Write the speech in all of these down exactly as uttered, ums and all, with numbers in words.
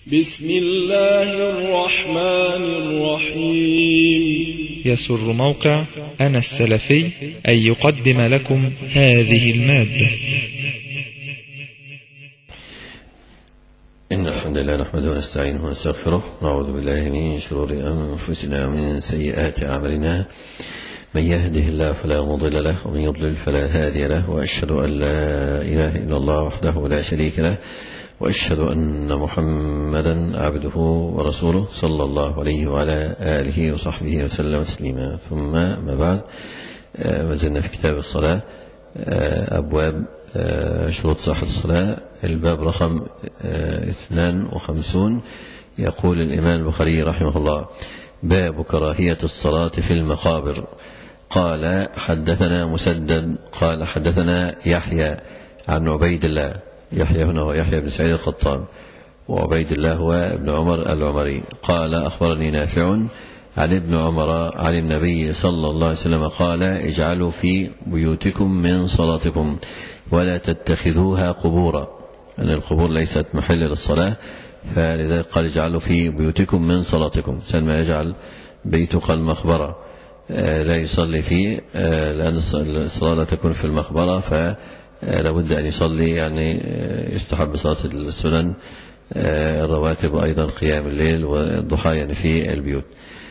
بسم الله الرحمن الرحيم. يسر موقع أنا السلفي أن يقدم لكم هذه المادة. إن الحمد لله نحمده ونستعينه ونستغفره، نعوذ بالله من شرور أنفسنا ومن سيئات أعمالنا، من يهده الله فلا مضل له ومن يضلل فلا هادي له، وأشهد أن لا إله إلا الله وحده لا شريك له، وأشهد أن محمدا عبده ورسوله صلى الله عليه وعلى آله وصحبه وسلم تسليما. ثم ما بعد، ما زلنا في كتاب الصلاة، أبواب شروط صحة الصلاة، الباب رقم اثنان وخمسون. يقول الإمام البخاري رحمه الله: باب كراهية الصلاة في المقابر. قال: حدثنا مسدد قال حدثنا يحيى عن عبيد الله، يحيى هنا ويحيى بن سعيد القطان، وعبيد الله هو ابن عمر العمري. قال: أخبرني نافع عن ابن عمر عن النبي صلى الله عليه وسلم قال: اجعلوا في بيوتكم من صلاتكم ولا تتخذوها قبورا. أن القبور ليست محل للصلاة، فلذلك قال: اجعلوا في بيوتكم من صلاتكم. سلما يجعل بيتك المقبرة لا يصلي فيه، لأن الصلاة لا تكون في المقبرة، فلابد أن يصلي، يعني يستحب صلاة السنن الرواتب وأيضا قيام الليل والضحى يعني في البيوت.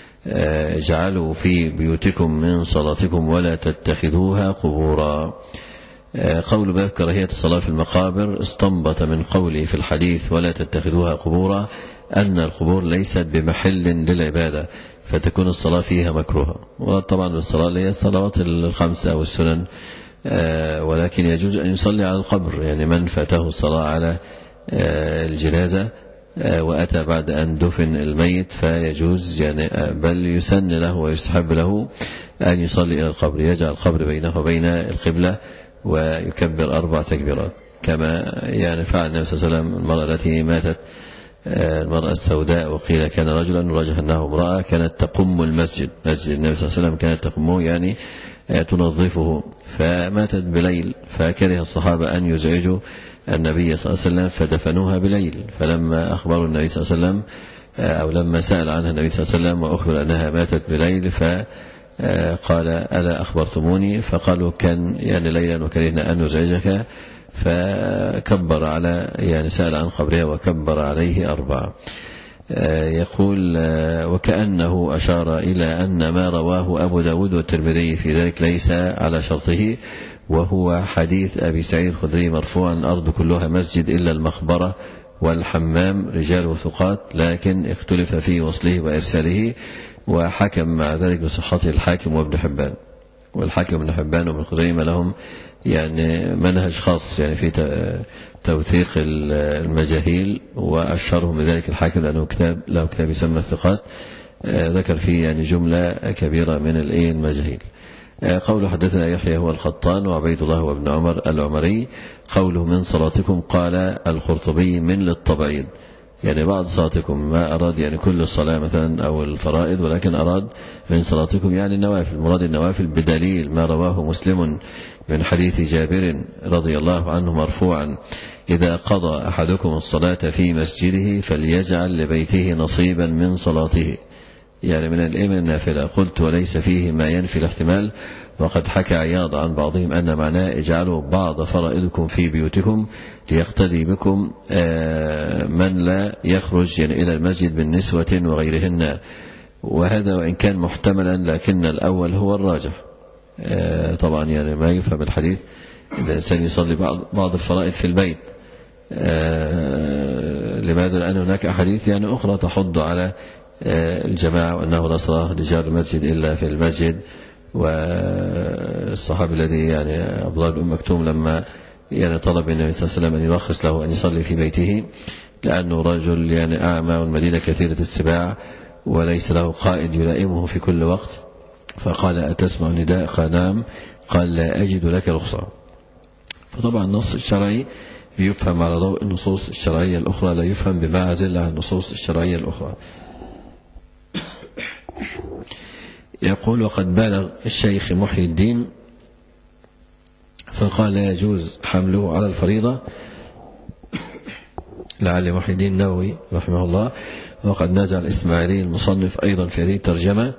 اجعلوا في بيوتكم من صلاتكم ولا تتخذوها قبورا. قول باب كراهية الصلاة في المقابر استنبط من قوله في الحديث ولا تتخذوها قبورا أن القبور ليست بمحل للعبادة، فتكون الصلاة فيها مكروهة. وطبعا الصلاة هي الصلوات الخمسة أو السنن، ولكن يجوز أن يصلي على القبر، يعني من فاته الصلاة على الجنازة وأتى بعد أن دفن الميت فيجوز، يعني بل يسن له ويستحب له أن يصلي إلى القبر، يجعل القبر بينه وبين القبلة ويكبر أربع تكبيرات، كما يعني فعل النبي صلى الله عليه وسلم المرأة التي ماتت، المرأة السوداء، وقيل كان رجلا ورجح أنه امرأة، كانت تقم المسجد، مسجد النبي صلى الله عليه وسلم كانت تقمه، يعني تنظفه، فماتت بليل، فكره الصحابة أن يزعجوا النبي صلى الله عليه وسلم فدفنوها بليل. فلما أخبروا النبي صلى الله عليه وسلم، أو لما سأل عنها النبي صلى الله عليه وسلم وأخبر أنها ماتت بليل، فقال: ألا أخبرتموني؟ فقالوا: كان يعني ليلا وكرهنا أن نزعجك. فكبر على، يعني سأل عن قبرها وكبر عليه أربعة. يقول: وكأنه أشار إلى أن ما رواه أبو داود والترمذي في ذلك ليس على شرطه، وهو حديث أبي سعيد الخدري مرفوعا: الأرض كلها مسجد إلا المقبرة والحمام رجاله ثقات، لكن اختلف في وصله وإرساله، وحكم مع ذلك بصحته الحاكم وابن حبان. والحاكم وابن حبان وابن خزيمة لهم يعني منهج خاص يعني في توثيق المجاهيل، وأشهرهم بذلك الحاكم لأنه كتاب له كتاب يسمى الثقات، ذكر فيه يعني جملة كبيرة من المجاهيل. قوله حدثنا يحيى هو القطان وعبيد الله وابن عمر العمري. قوله من صلاتكم، قال القرطبي من للتبعيض، يعني بعض صلاتكم، ما أراد يعني كل الصلاة مثلا أو الفرائض، ولكن أراد من صلاتكم يعني النوافل، مراد النوافل، بدليل ما رواه مسلم من حديث جابر رضي الله عنه مرفوعا: إذا قضى أحدكم الصلاة في مسجده فليجعل لبيته نصيبا من صلاته، يعني من الإيمان النافلة. قلت: وليس فيه ما ينفي الاحتمال، وقد حكى عياض عن بعضهم أن معناه: اجعلوا بعض فرائضكم في بيوتكم ليقتدي بكم من لا يخرج يعني إلى المسجد من نسوة وغيرهن. وهذا وإن كان محتملا، لكن الأول هو الراجح. طبعا يعني ما يفهم الحديث الإنسان يصلي بعض, بعض الفرائض في البيت. لماذا؟ لأن هناك أحاديث يعني أخرى تحض على الجماعة، وأنه لا صلاة لجار المسجد إلا في المسجد. والصحابي الذي يعني عبد الله بن أم مكتوم لما يعني طلب النبي صلى الله عليه وسلم أن يرخص له أن يصلي في بيته، لأنه رجل يعني أعمى والمدينة كثيرة السباع وليس له قائد يلائمه في كل وقت، فقال: أتسمع نداء؟ قال: نعم. قال: لا أجد لك رخصة. فطبعا النص الشرعي يفهم على ضوء النصوص الشرعية الأخرى، لا يفهم بمعزل عن النصوص الشرعية الأخرى. يقول: وقد بالغ الشيخ محي الدين فقال: لا يجوز حمله على الفريضة لعلي محي الدين النووي رحمه الله، وقد نزع الإسماعيلي المصنف أيضا في هذه الترجمة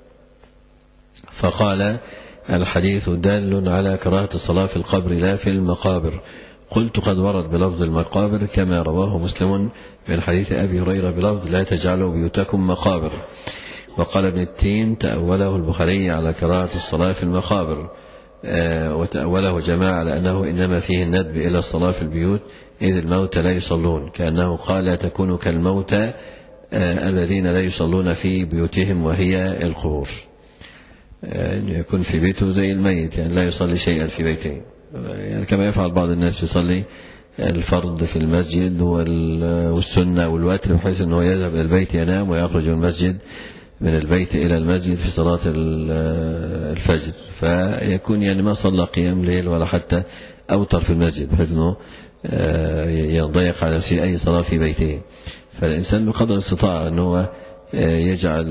فقال: الحديث دال على كراهة الصلاة في القبر لا في المقابر. قلت: قد ورد بلفظ المقابر كما رواه مسلم من حديث أبي هريرة بلفظ: لا تجعلوا بيوتكم مقابر. وقال ابن التين: تأوله البخاري على كراهة الصلاة في المقابر، آه وتأوله جماعة على أنه إنما فيه الندب إلى الصلاة في البيوت إذ الموتى لا يصلون، كأنه قال: لا تكونوا كالموتى آه الذين لا يصلون في بيوتهم وهي القبور. آه يكون في بيته زي الميت، يعني لا يصلي شيئا في بيته، يعني كما يفعل بعض الناس يصلي الفرض في المسجد والسنة والوتر بحيث أنه يذهب إلى البيت ينام ويخرج من المسجد من البيت إلى المسجد في صلاة الفجر، فيكون يعني ما صلى قيام ليل ولا حتى أوتر في المسجد بحيث أنه يضيق على نفسه أي صلاة في بيته. فالإنسان بقدر الاستطاعة أنه يجعل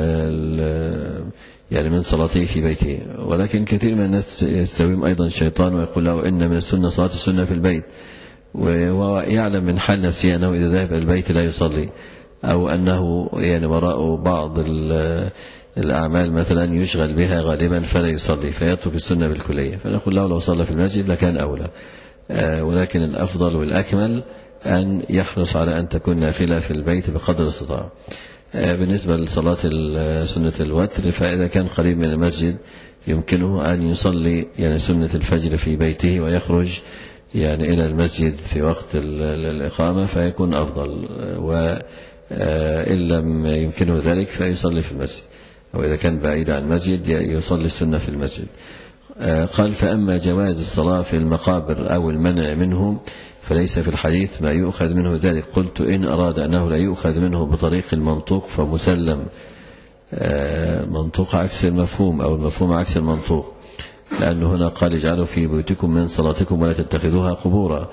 يعني من صلاته في بيته. ولكن كثير من الناس يستويم أيضا الشيطان ويقول له إن من السنة صلاة السنة في البيت، ويعلم من حال نفسه أنه إذا ذهب إلى البيت لا يصلي، أو أنه يعني وراء بعض الأعمال مثلا يشغل بها غالبا فلا يصلي فيترك السنة بالكلية. فنقول له لو صلى في المسجد لكان أولى، ولكن الأفضل والأكمل أن يحرص على أن تكون نافلة في البيت بقدر الاستطاعة. بالنسبة لصلاة سنة الوتر، فإذا كان قريب من المسجد يمكنه أن يصلي يعني سنة الفجر في بيته ويخرج يعني إلى المسجد في وقت الإقامة فيكون أفضل، وإن لم يمكنه ذلك فيصلي في المسجد، أو إذا كان بعيد عن المسجد يصلي السنة في المسجد. قال: فأما جواز الصلاة في المقابر أو المنع منه فليس في الحديث ما يؤخذ منه ذلك. قلت: إن أراد أنه لا يؤخذ منه بطريق المنطوق فمسلم. منطوق عكس المفهوم أو المفهوم عكس المنطوق، لأنه هنا قال: اجعلوا في بيوتكم من صلاتكم ولا تتخذوها قبورا.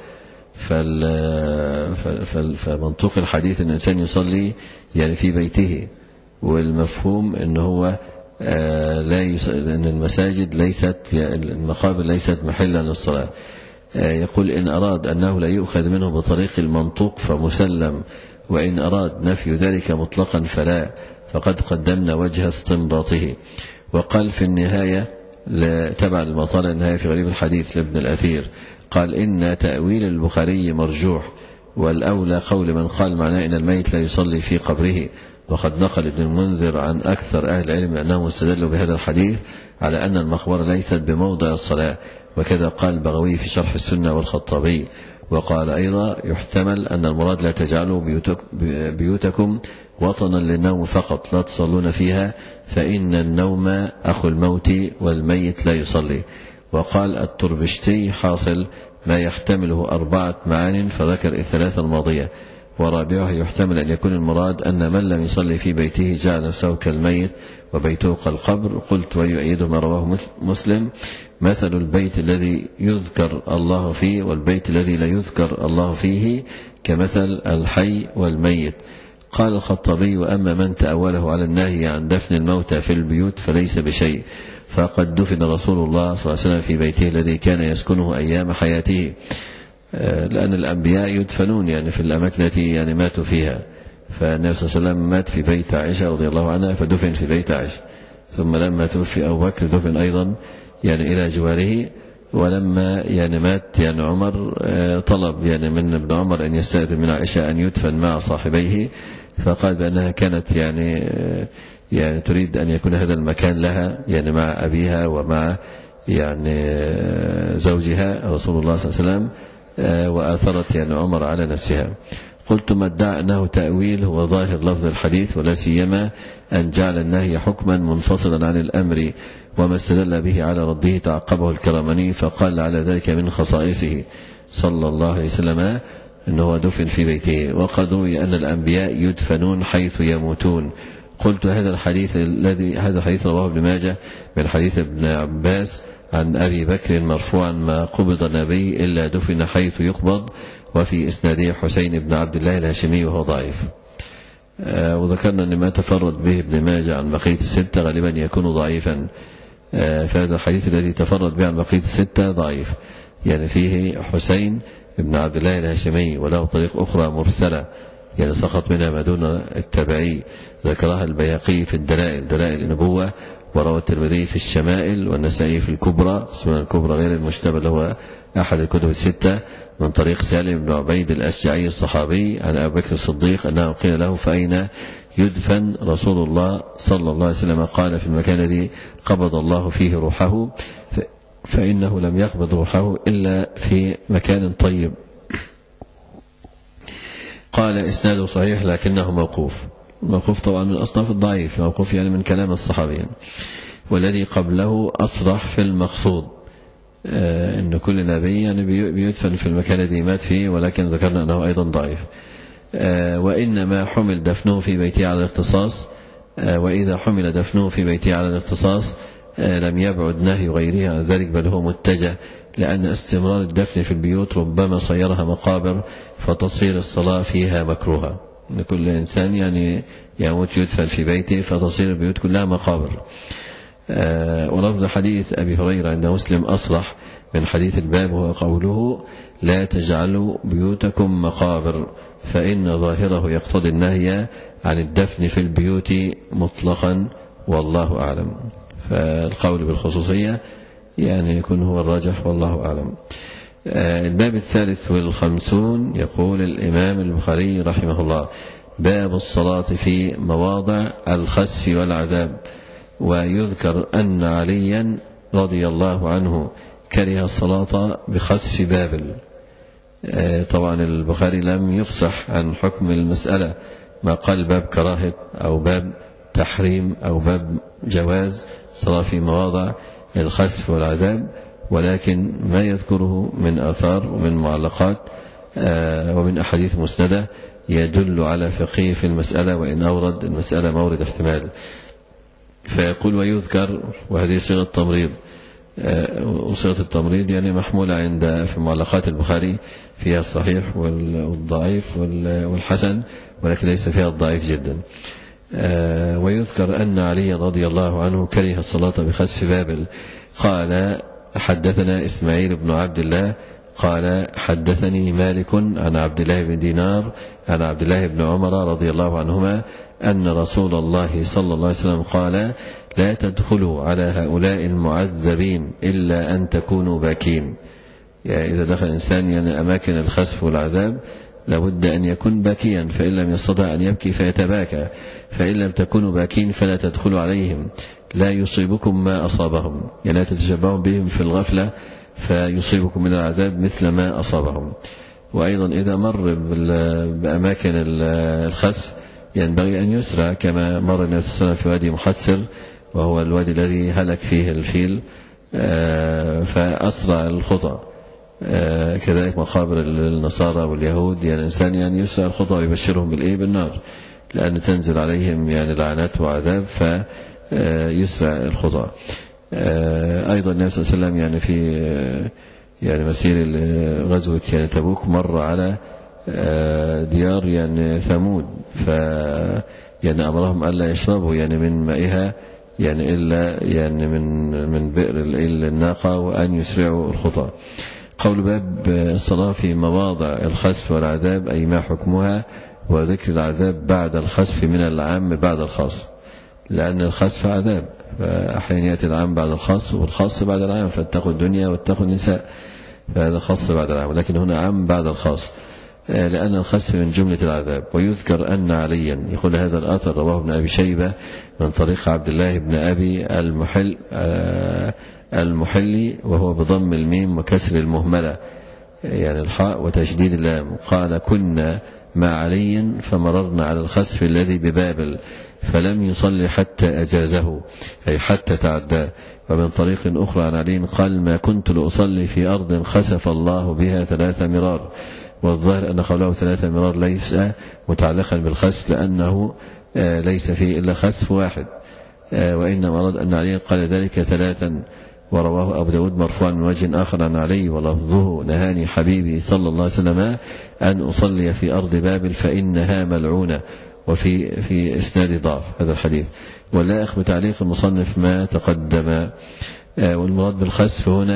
فمنطوق الحديث أن الإنسان يصلي يعني في بيته، والمفهوم أنه هو لا يص... أن المساجد ليست المقابر ليست محلا للصلاة. يقول: إن أراد أنه لا يؤخذ منه بطريق المنطوق فمسلم، وإن أراد نفي ذلك مطلقا فلا، فقد قدمنا وجه استنباطه. وقال في النهاية تبع المطالع النهاية في غريب الحديث لابن الأثير، قال: إن تأويل البخاري مرجوح، والأولى قول من قال معناه إن الميت لا يصلي في قبره. وقد نقل ابن المنذر عن أكثر أهل العلم أنهم استدلوا بهذا الحديث على أن المقبرة ليست بموضع الصلاة، وكذا قال البغوي في شرح السنة والخطابي. وقال أيضا: يحتمل أن المراد لا تجعلوا بيوتك بيوتكم وطنا للنوم فقط لا تصلون فيها، فإن النوم أخو الموت والميت لا يصلي. وقال التربشتي: حاصل ما يحتمله أربعة معان، فذكر الثلاثة الماضية. ورابعه: يحتمل أن يكون المراد أن من لم يصلي في بيته جعل نفسه كالميت وبيته كالقبر. قلت: ويؤيد ما رواه مسلم: مثل البيت الذي يذكر الله فيه والبيت الذي لا يذكر الله فيه كمثل الحي والميت. قال الخطابي: وأما من تأوله على النهي عن دفن الموتى في البيوت فليس بشيء، فقد دفن رسول الله صلى الله عليه وسلم في بيته الذي كان يسكنه أيام حياته، لأن الأنبياء يدفنون يعني في الأماكن التي يعني ماتوا فيها. فالنبي صلى الله عليه وسلم مات في بيت عائشة رضي الله عنها فدفن في بيت عائشة، ثم لما توفي أبو بكر دفن أيضا يعني إلى جواره. ولما يعني مات يعني عمر طلب يعني من ابن عمر أن يستأذن من عائشة أن يدفن مع صاحبيه، فقال بأنها كانت يعني يعني تريد أن يكون هذا المكان لها يعني مع أبيها ومع يعني زوجها رسول الله صلى الله عليه وسلم، وآثرت يعني عمر على نفسها. قلت: ما ادعى أنه تأويل هو ظاهر لفظ الحديث، ولا سيما أن جعل النهي حكما منفصلا عن الأمر، وما استدل به على رده تعقبه الكرماني فقال على ذلك من خصائصه صلى الله عليه وسلم أنه دفن في بيته. وقد روي أن الأنبياء يدفنون حيث يموتون. قلت: هذا الحديث الذي هذا الحديث رواه ابن ماجه من حديث ابن عباس عن أبي بكر مرفوعا: ما قبض النبي إلا دفن حيث يقبض، وفي إسناده حسين بن عبد الله الهاشمي وهو ضعيف. آه وذكرنا أن ما تفرد به ابن ماجه عن بقية الستة غالبا يكون ضعيفا، آه فهذا الحديث الذي تفرد به عن بقية الستة ضعيف، يعني فيه حسين بن عبد الله الهاشمي، وله طريق أخرى مرسلة يعني سقط منها ما دون التابعي، ذكرها البيهقي في الدلائل دلائل النبوة، وروى الترمذي في الشمائل، والنسائي في الكبرى السنن الكبرى غير المجتبى اللي هو أحد الكتب الستة، من طريق سالم بن عبيد الأشجعي الصحابي عن أبي بكر الصديق أنه قيل له: فأين يدفن رسول الله صلى الله عليه وسلم؟ قال: في المكان الذي قبض الله فيه روحه، فإنه لم يقبض روحه إلا في مكان طيب. قال: إسناده صحيح لكنه موقوف. موقوف طبعا من أصناف الضعيف، موقوف يعني من كلام الصحابي، والذي قبله أصرح في المقصود، آه إن كل نبي يعني بيدفن في المكان الذي مات فيه، ولكن ذكرنا أنه أيضا ضعيف. آه وإنما حمل دفنه في بيته على الاختصاص، آه وإذا حمل دفنه في بيته على الاختصاص آه لم يبعد نهي غيره عن ذلك، بل هو متجه، لأن استمرار الدفن في البيوت ربما صيرها مقابر فتصير الصلاة فيها مكروهة. إن كل إنسان يعني يموت يدفن في بيته فتصير البيوت كلها مقابر. آه ولفظ حديث أبي هريرة عند مسلم أصرح من حديث الباب، وهو قوله: لا تجعلوا بيوتكم مقابر، فإن ظاهره يقتضي النهي عن الدفن في البيوت مطلقا، والله أعلم. فالقول بالخصوصية يعني يكون هو الراجح، والله أعلم. آه الباب الثالث والخمسون، يقول الإمام البخاري رحمه الله: باب الصلاة في مواضع الخسف والعذاب. ويذكر أن عليا رضي الله عنه كره الصلاة بخسف بابل. آه طبعا البخاري لم يفصح عن حكم المسألة، ما قال باب كراهة أو باب تحريم أو باب جواز صلاة في مواضع الخسف والعذاب، ولكن ما يذكره من آثار ومن معلقات آه ومن أحاديث مسندة يدل على فقه في المسألة، وإن أورد المسألة مورد احتمال. فيقول: ويذكر، وهذه صيغة تمريض، وصيغة التمريض يعني محمولة عند في معلقات البخاري، فيها الصحيح والضعيف والحسن، ولكن ليس فيها الضعيف جدا. ويذكر أن علي رضي الله عنه كره الصلاة بخسف بابل. قال: حدثنا إسماعيل بن عبد الله قال: حدثني مالك عن عبد الله بن دينار عن عبد الله بن عمر رضي الله عنهما أن رسول الله صلى الله عليه وسلم قال: لا تدخلوا على هؤلاء المعذبين إلا أن تكونوا باكين. يعني إذا دخل إنسان يعني أماكن الخسف والعذاب لابد أن يكون باكيا، فإن لم يستطع أن يبكي فيتباكى، فإن لم تكونوا باكين فلا تدخلوا عليهم، لا يصيبكم ما أصابهم، يعني لا تتشبهوا بهم في الغفلة فيصيبكم من العذاب مثل ما أصابهم. وأيضا إذا مر بأماكن الخسف ينبغي أن يسرع، كما مر النبي صلى الله عليه وسلم في وادي محسر، وهو الوادي الذي هلك فيه الفيل، فأسرع الخطى. كذلك مقابر النصارى واليهود، يعني الإنسان يعني يسرع الخطى ويبشرهم بالإيه بالنار، لأن تنزل عليهم يعني لعنات وعذاب، فيسرع الخطى. أيضا النبي صلى الله عليه وسلم يعني في يعني مسير غزوة يعني تبوك مر على ديار يعني ثمود، ف يعني أمرهم ألا يشربوا يعني من مائها يعني إلا يعني من من بئر الناقة، وأن يسرعوا الخطى. قول باب الصلاة في مواضع الخسف والعذاب، أي ما حكمها، وذكر العذاب بعد الخسف من العام بعد الخاص، لأن الخسف عذاب، فأحيانا يأتي العام بعد الخاص والخاص بعد العام، فاتقوا الدنيا واتقوا النساء، فهذا خاص بعد العام، لكن هنا عام بعد الخاص، لأن الخسف من جملة العذاب. ويذكر أن عليا، يقول هذا الأثر رواه ابن أبي شيبة من طريق عبد الله بن أبي المحل المحلي، وهو بضم الميم وكسر المهملة يعني الحاء وتشديد اللام. قال: كنا مع علي فمررنا على الخسف الذي ببابل فلم يصلي حتى أجازه، أي حتى تعدى. ومن طريق أخرى عن علي قال: ما كنت لأصلي في أرض خسف الله بها ثلاث مرار. والظاهر أن قوله ثلاث مرار ليس متعلقا بالخسف، لأنه ليس فيه إلا خسف واحد، وإنما أراد أن علي قال ذلك ثلاثا. ورواه أبو داود مرفوعا من وجه آخر عن علي ولفظه: نهاني حبيبي صلى الله عليه وسلم أن أصلي في أرض بابل فإنها ملعونة. وفي في إسناد ضعف هذا الحديث. واللائق بتعليق المصنف ما تقدم. والمراد بالخسف هنا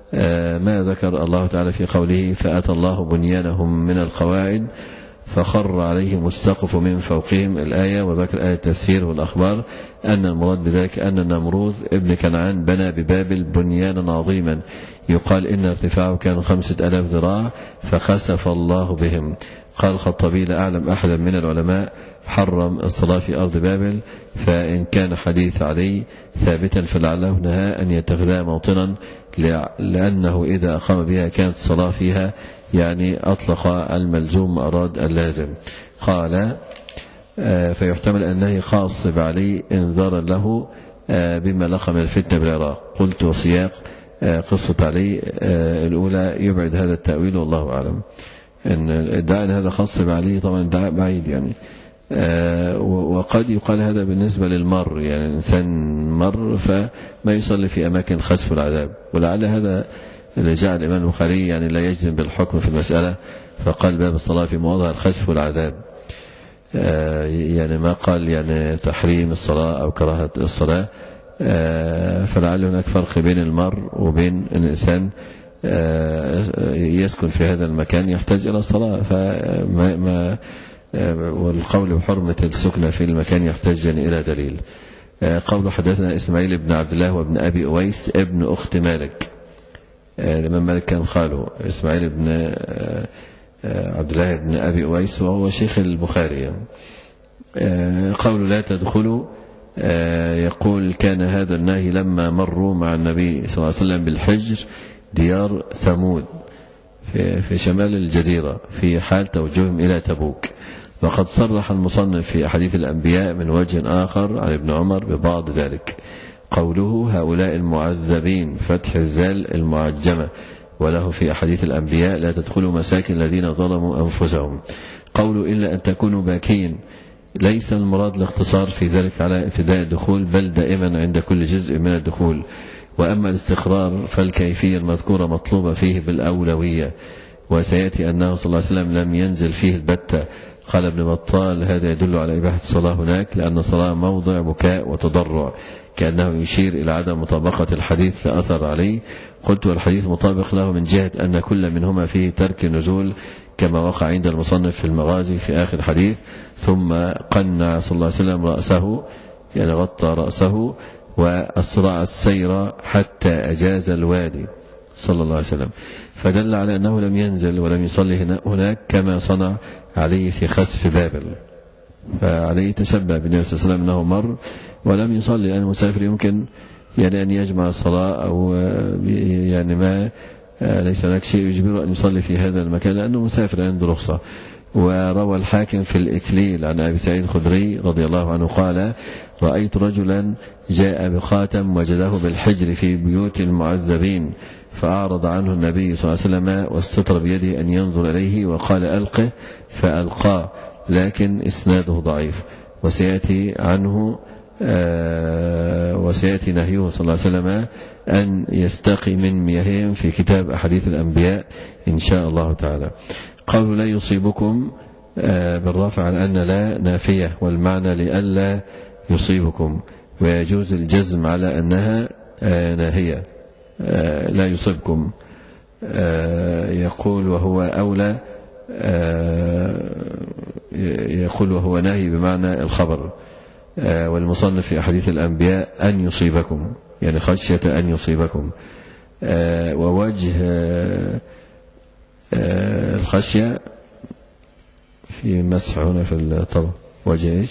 ما ذكر الله تعالى في قوله فأتى الله بنيانهم من القواعد فخر عليهم السقف من فوقهم الآية، وذكر آية التفسير والأخبار أن المراد بذلك أن النمروذ ابن كنعان بنى ببابل بنيانا عظيما يقال إن ارتفاعه كان خمسة ألاف ذراع فخسف الله بهم. قال الخطابي لا أعلم أحدا من العلماء حرم الصلاة في أرض بابل، فإن كان حديث علي ثابتا فلعله نهى أن يتخذها موطنا لأنه إذا أقام بها كانت الصلاة فيها يعني أطلق الملزوم أراد اللازم. قال فيحتمل أنه خاص بعلي انذارا له بما لقى من الفتنة بالعراق. قلت وسياق قصة علي الأولى يبعد هذا التأويل والله أعلم. إن ادعاء أن هذا خاص بعلي طبعا ادعاء بعيد يعني. وقد يقال هذا بالنسبة للمر، يعني الإنسان مر فما يصلي في أماكن خسف العذاب، ولعل هذا اللي جعل الإمام البخاري يعني لا يجزم بالحكم في المسألة فقال باب الصلاة في مواضع الخسف والعذاب، يعني ما قال يعني تحريم الصلاة أو كراهة الصلاة. فلعل هناك فرق بين المر وبين الإنسان يسكن في هذا المكان يحتاج إلى الصلاة، فما ما والقول بحرمة السكنة في المكان يحتاج إلى دليل. قول حدثنا إسماعيل بن عبد الله وابن أبي أويس ابن أخت مالك. الإمام مالك كان خاله إسماعيل بن عبد الله بن أبي أويس وهو شيخ البخاري. قول لا تدخلوا يقول كان هذا النهي لما مروا مع النبي صلى الله عليه وسلم بالحجر ديار ثمود في شمال الجزيرة في حال توجههم إلى تبوك. وقد صرح المصنف في أحاديث الأنبياء من وجه آخر عن ابن عمر ببعض ذلك. قوله هؤلاء المعذبين فتح الذال المعجمة، وله في أحاديث الأنبياء لا تدخلوا مساكن الذين ظلموا أنفسهم. قوله إلا أن تكونوا باكين ليس المراد الاختصار في ذلك على ابتداء الدخول بل دائما عند كل جزء من الدخول. وأما الاستقرار فالكيفية المذكورة مطلوبة فيه بالأولوية، وسيأتي أنه صلى الله عليه وسلم لم ينزل فيه البتة. قال ابن بطال هذا يدل على إباحة الصلاة هناك لأن الصلاة موضع بكاء وتضرع، كأنه يشير إلى عدم مطابقة الحديث لأثر عليه. قلت والحديث مطابق له من جهة أن كل منهما فيه ترك النزول كما وقع عند المصنف في المغازي في آخر الحديث. ثم قنع صلى الله عليه وسلم رأسه يعني غطى رأسه وأسرع السير حتى أجاز الوادي صلى الله عليه وسلم، فدل على أنه لم ينزل ولم يصلي هناك كما صنع عليه في خسف بابل. فعليه تشبه بالنبي صلى الله عليه وسلم أنه مر ولم يصلي، لأن المسافر يمكن يعني أن يجمع الصلاة أو يعني ما ليس هناك شيء يجبره أن يصلي في هذا المكان لأنه مسافر عنده رخصة. وروى الحاكم في الإكليل عن أبي سعيد الخدري رضي الله عنه قال رأيت رجلا جاء بخاتم وجده بالحجر في بيوت المعذبين فأعرض عنه النبي صلى الله عليه وسلم واستطر بيده أن ينظر إليه وقال ألقه فألقاه، لكن إسناده ضعيف. وسيأتي عنه آه وسيأتي نهيه صلى الله عليه وسلم أن يستقي من مياههم في كتاب أحاديث الأنبياء إن شاء الله تعالى. قالوا لا يصيبكم آه بالرفع عن أن لا نافية والمعنى لألا يصيبكم، ويجوز الجزم على أنها آه ناهية آه لا يصيبكم. آه يقول وهو أولى آه يقول وهو ناهي بمعنى الخبر. آه والمصنف في أحاديث الأنبياء أن يصيبكم يعني خشية أن يصيبكم. آه ووجه آه آه الخشية في مسح هنا في الطبع وجه إيش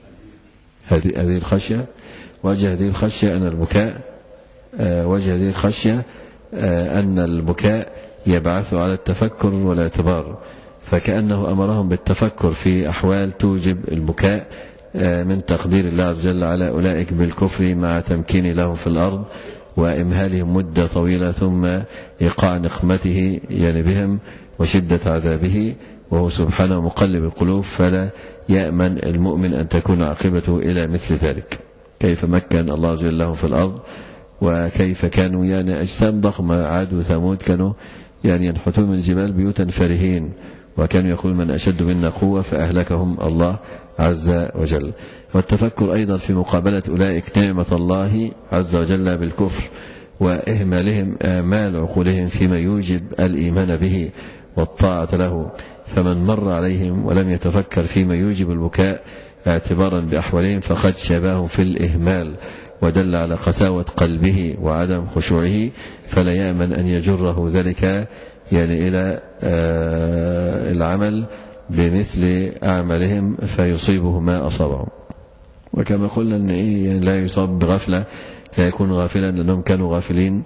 هذه هذه الخشية، وجه هذه الخشية أن البكاء آه وجه هذه الخشية آه أن البكاء يبعث على التفكر والاعتبار، فكأنه أمرهم بالتفكر في أحوال توجب البكاء من تقدير الله عز وجل على أولئك بالكفر مع تمكين لهم في الأرض وإمهالهم مدة طويلة ثم إيقاع نقمته يعني بهم وشدة عذابه، وهو سبحانه مقلب القلوب فلا يأمن المؤمن أن تكون عاقبته إلى مثل ذلك. كيف مكن الله عز وجل لهم في الأرض وكيف كانوا يعني أجسام ضخمة، عاد وثمود كانوا يعني ينحتون من الجبال بيوتا فرهين، وكانوا يقول من أشد منا قوة فأهلكهم الله عز وجل. والتفكر أيضا في مقابلة أولئك نعمة الله عز وجل بالكفر وإهمالهم آمال عقولهم فيما يوجب الإيمان به والطاعة له. فمن مر عليهم ولم يتفكر فيما يوجب البكاء اعتبارا بأحوالهم فقد شابهم في الإهمال ودل على قساوة قلبه وعدم خشوعه، فلا يأمن أن يجره ذلك يعني إلى العمل بمثل أعمالهم فيصيبه ما أصابهم. وكما قلنا أن يعني لا يصاب بغفلة، يكون غافلا لأنهم كانوا غافلين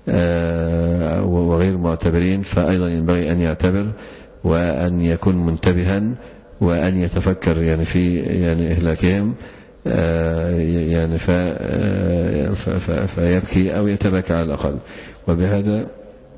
وغير معتبرين، فأيضا ينبغي أن يعتبر وأن يكون منتبها وأن يتفكر يعني في يعني إهلاكهم يعني فيبكي أو يتبكى على الأقل. وبهذا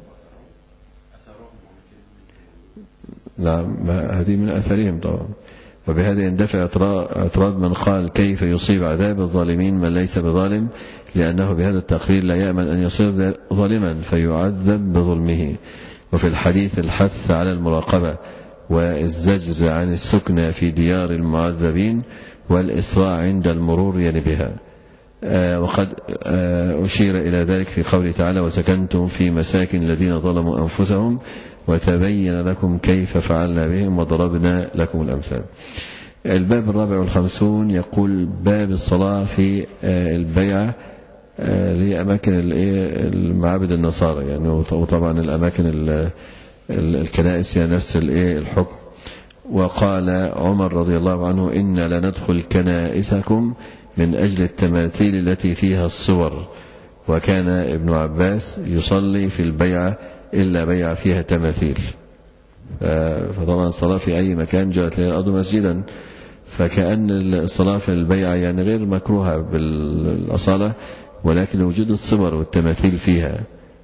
نعم هذه من أثرهم طبعا. وبهذا يندفع اعتراض من قال كيف يصيب عذاب الظالمين من ليس بظالم، لأنه بهذا التقرير لا يأمن أن يصير ظالما فيعذب بظلمه. وفي الحديث الحث على المراقبة والزجر عن السكنى في ديار المعذبين والإسراع عند المرور يعني بها. آه وقد آه أشير إلى ذلك في قوله تعالى وسكنتم في مساكن الذين ظلموا أنفسهم وتبين لكم كيف فعلنا بهم وضربنا لكم الأمثال. الباب الرابع والخمسون يقول باب الصلاة في آه البيع آه لأماكن المعابد النصارى يعني، وطبعا الأماكن الكنائس يعني نفس الحكم. وقال عمر رضي الله عنه إن لندخل كنائسكم من أجل التماثيل التي فيها الصور. وكان ابن عباس يصلي في البيعة إلا بيع فيها تماثيل. فطبعا الصلاة في أي مكان جاءت لها الأرض مسجدا، فكأن الصلاة في البيعة يعني غير مكروهة بالأصالة، ولكن وجود الصور والتماثيل فيها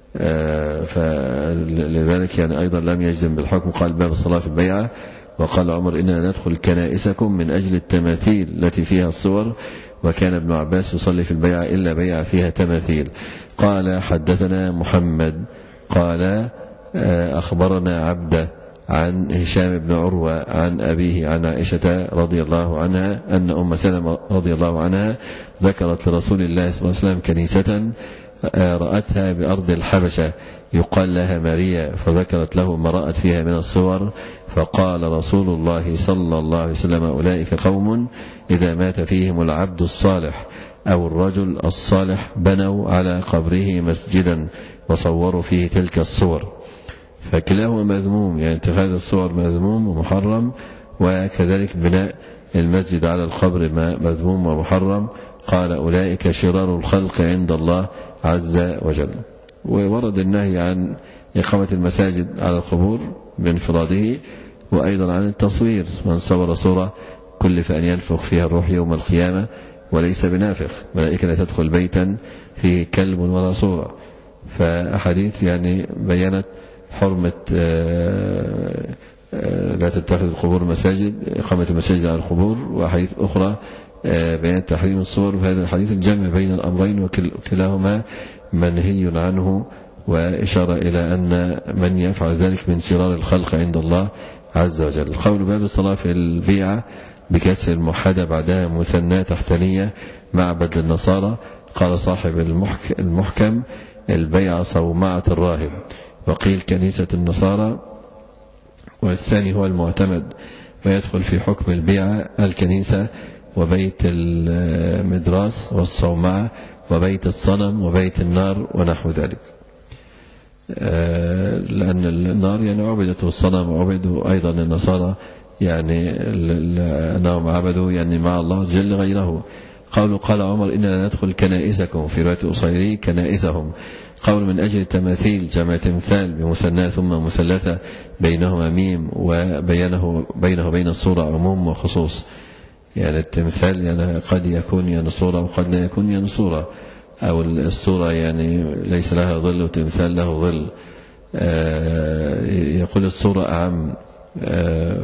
فلذلك يعني أيضا لم يجزم بالحكم. قال باب الصلاة في البيعة. وقال عمر إننا ندخل كنائسكم من أجل التماثيل التي فيها الصور. وكان ابن عباس يصلي في البيعة إلا بيع فيها تماثيل. قال حدثنا محمد قال أخبرنا عبده عن هشام بن عروة عن أبيه عن عائشة رضي الله عنها أن أم سلمة رضي الله عنها ذكرت لرسول الله صلى الله عليه وسلم كنيسة رأتها بأرض الحبشة يقال لها ماريا، فذكرت له ما رأت فيها من الصور، فقال رسول الله صلى الله عليه وسلم أولئك قوم إذا مات فيهم العبد الصالح أو الرجل الصالح بنوا على قبره مسجدا وصوروا فيه تلك الصور. فكلاهما مذموم، يعني اتخاذ الصور مذموم ومحرم، وكذلك بناء المسجد على القبر مذموم ومحرم. قال أولئك شرار الخلق عند الله عز وجل. وورد النهي عن إقامة المساجد على القبور بانفراده، وأيضا عن التصوير، من صور صورة كلف أن ينفخ فيها الروح يوم القيامة وليس بنافخ. ملائكة لا تدخل بيتا فيه كلب ولا صورة. فأحاديث يعني بيّنت حرمة لا تتخذ القبور مساجد، إقامة المساجد على القبور، وأحاديث أخرى بيّنت تحريم الصور. في هذا الحديث الجمع بين الأمرين وكلاهما منهي عنه، وإشارة إلى أن من يفعل ذلك من شرار الخلق عند الله عز وجل. قول باب الصلاة في البيعة بكسر الموحدة بعدها مثنى تحتانية معبد للنصارى. قال صاحب المحكم البيعة صومعة الراهب، وقيل كنيسة النصارى، والثاني هو المعتمد، ويدخل في حكم البيعة الكنيسة وبيت المدراس والصومعة وبيت الصنم وبيت النار ونحو ذلك، لأن النار يعني عبدت والصنم عبدوا أيضا النصارى، يعني أنهم عبدوا يعني مع الله جل غيره. قول قال عمر إننا ندخل كنائسكم، في رواية أصيري كنائسهم. قول من أجل التماثيل جمع تمثال بمثنى ثم مثلثة بينهما ميم، وبينه بينه بين الصورة عموم وخصوص. يعني التمثال يعني قد يكون يعني صورة وقد لا يكون يعني صورة، أو الصورة يعني ليس لها ظل وتمثال له ظل. يقول الصورة أعم،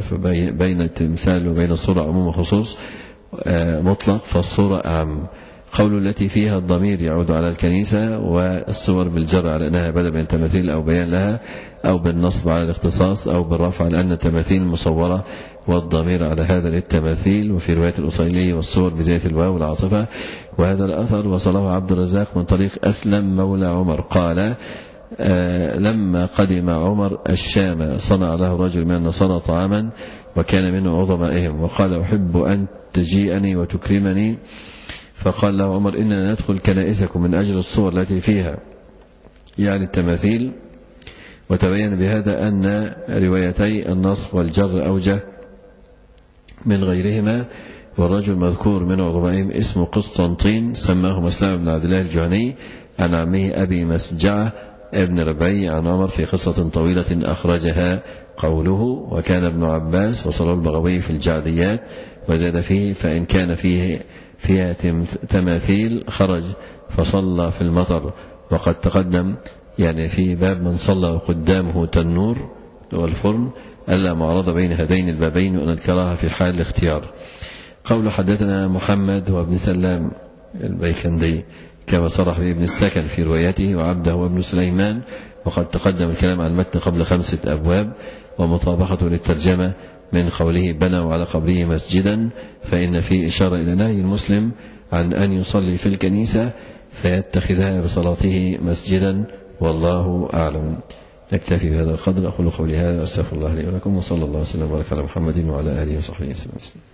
بين التمثال وبين الصورة عموم وخصوص مطلق، فالصورة أعم. قول التي فيها الضمير يعود على الكنيسة، والصور بالجر على أنها بدل من تماثيل أو بيان لها، أو بالنصب على الاختصاص، أو بالرفع على أن التماثيل مصورة والضمير على هذا للتماثيل. وفي رواية الأصيلي والصور بزيت الواو والعاطفة. وهذا الأثر وصله عبد الرزاق من طريق أسلم مولى عمر قال: آه لما قدم عمر الشام صنع له رجل من النصارى طعاما وكان من عظمائهم، وقال: أحب أن تجيئني وتكرمني. فقال له عمر: إننا ندخل كنائسكم من أجل الصور التي فيها، يعني التماثيل. وتبين بهذا أن روايتي النصب والجر أوجه من غيرهما. والرجل مذكور من عظمائهم اسمه قسطنطين، سماه مسلم بن عبد الله الجهني عن عمه أبي مسجعة ابن ربعي عن عمر في قصة طويلة أخرجها. قوله: وكان ابن عباس وصله البغوي في الجعديات وزاد فيه: فإن كان فيه فيها تماثيل خرج فصلى في المطر. وقد تقدم يعني في باب من صلى وقدامه تنور والفرن ألا معرض بين هذين البابين، وأن الكراهة في حال الاختيار. قول حدثنا محمد وابن سلام البيكندي كما صرح به ابن السكن في روايته، وعبده وابن سليمان. وقد تقدم الكلام عن المتن قبل خمسة أبواب. ومطابقته للترجمة من قوله: بنوا على قبره مسجدا، فإن فيه إشارة إلى نهي المسلم عن أن يصلي في الكنيسة فيتخذها بصلاته مسجدا، والله أعلم. نكتفي بهذا القدر. أقول قولي هذا، أستغفر الله لي ولكم، وصلى الله وسلم وبارك على محمد وعلى آله وصحبه وسلم.